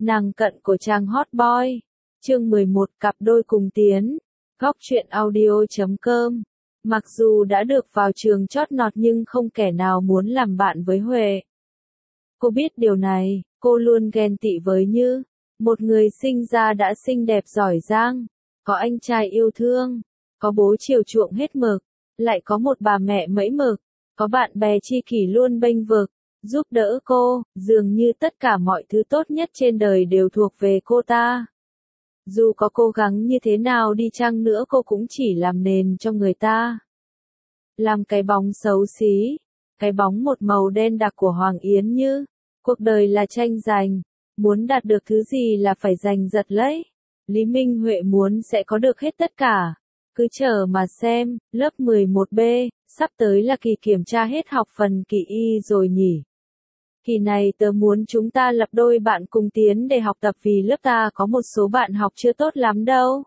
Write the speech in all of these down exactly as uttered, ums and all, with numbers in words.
Nàng cận của chàng hot boy. Chương mười một Cặp đôi cùng tiến. Góc truyện audio chấm com. Mặc dù đã được vào trường chót nọt nhưng không kẻ nào muốn làm bạn với Huệ. Cô biết điều này, cô luôn ghen tị với Như. Một người sinh ra đã xinh đẹp giỏi giang, có anh trai yêu thương, có bố chiều chuộng hết mực, lại có một bà mẹ mẫy mực, có bạn bè tri kỷ luôn bênh vực, giúp đỡ cô, dường như tất cả mọi thứ tốt nhất trên đời đều thuộc về cô ta. Dù có cố gắng như thế nào đi chăng nữa cô cũng chỉ làm nền cho người ta. Làm cái bóng xấu xí, cái bóng một màu đen đặc của Hoàng Yến Như. Cuộc đời là tranh giành, muốn đạt được thứ gì là phải giành giật lấy. Lý Minh Huệ muốn sẽ có được hết tất cả. Cứ chờ mà xem, lớp mười một B, sắp tới là kỳ kiểm tra hết học phần kỳ y rồi nhỉ. Kỳ này tớ muốn chúng ta lập đôi bạn cùng tiến để học tập vì lớp ta có một số bạn học chưa tốt lắm đâu.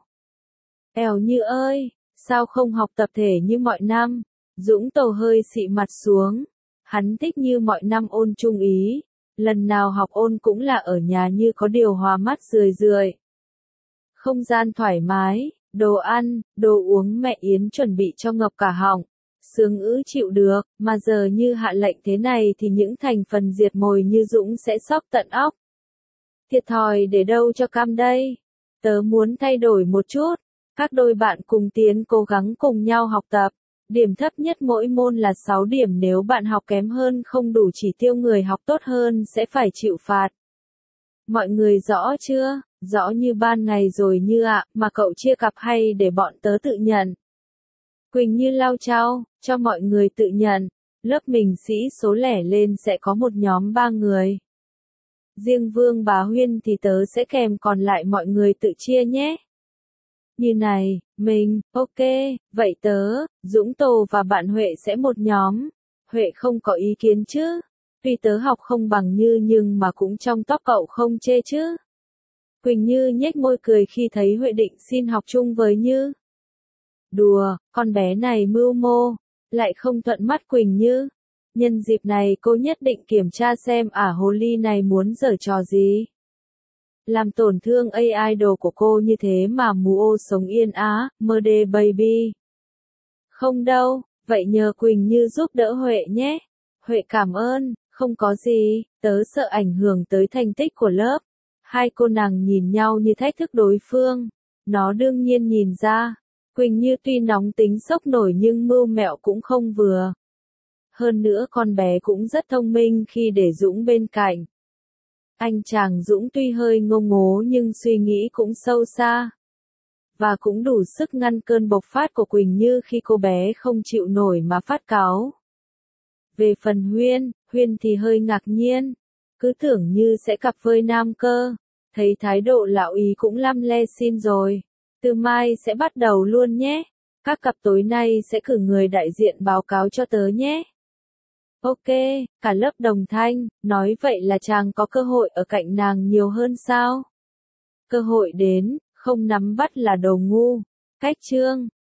Èo Như ơi, sao không học tập thể như mọi năm? Dũng Tàu hơi xị mặt xuống. Hắn thích như mọi năm ôn chung ý. Lần nào học ôn cũng là ở nhà như có điều hòa mắt rười rượi. Không gian thoải mái, đồ ăn, đồ uống mẹ Yến chuẩn bị cho ngập cả họng. Sướng ư chịu được, mà giờ như hạ lệnh thế này thì những thành phần diệt mồi như Dũng sẽ sốc tận óc. Thiệt thòi để đâu cho cam đây? Tớ muốn thay đổi một chút. Các đôi bạn cùng tiến cố gắng cùng nhau học tập. Điểm thấp nhất mỗi môn là sáu điểm, nếu bạn học kém hơn không đủ chỉ tiêu người học tốt hơn sẽ phải chịu phạt. Mọi người rõ chưa? Rõ như ban ngày rồi Như ạ, mà cậu chia cặp hay để bọn tớ tự nhận? Quỳnh Như lau chao, cho mọi người tự nhận. Lớp mình sĩ số lẻ lên sẽ có một nhóm ba người. Riêng Vương Bá Huyên thì tớ sẽ kèm, còn lại mọi người tự chia nhé. Như này, mình, ok, vậy tớ, Dũng Tồ và bạn Huệ sẽ một nhóm. Huệ không có ý kiến chứ? Tuy tớ học không bằng Như nhưng mà cũng trong top cậu không chê chứ? Quỳnh Như nhếch môi cười khi thấy Huệ định xin học chung với Như. Đùa, con bé này mưu mô, lại không thuận mắt Quỳnh Như. Nhân dịp này cô nhất định kiểm tra xem ả hồ ly này muốn giở trò gì. Làm tổn thương a idol của cô như thế mà mù ô sống yên á, mơ đê baby. Không đâu, vậy nhờ Quỳnh Như giúp đỡ Huệ nhé. Huệ cảm ơn, không có gì, tớ sợ ảnh hưởng tới thành tích của lớp. Hai cô nàng nhìn nhau như thách thức đối phương. Nó đương nhiên nhìn ra. Quỳnh Như tuy nóng tính sốc nổi nhưng mưu mẹo cũng không vừa. Hơn nữa con bé cũng rất thông minh khi để Dũng bên cạnh. Anh chàng Dũng tuy hơi ngô ngố nhưng suy nghĩ cũng sâu xa. Và cũng đủ sức ngăn cơn bộc phát của Quỳnh Như khi cô bé không chịu nổi mà phát cáu. Về phần Huyên, Huyên thì hơi ngạc nhiên. Cứ tưởng Như sẽ cặp với nam cơ. Thấy thái độ lão ý cũng lăm le xin rồi. Từ mai sẽ bắt đầu luôn nhé. Các cặp tối nay sẽ cử người đại diện báo cáo cho tớ nhé. Ok, cả lớp đồng thanh, nói vậy là chàng có cơ hội ở cạnh nàng nhiều hơn sao? Cơ hội đến, không nắm bắt là đồ ngu. Cách chương.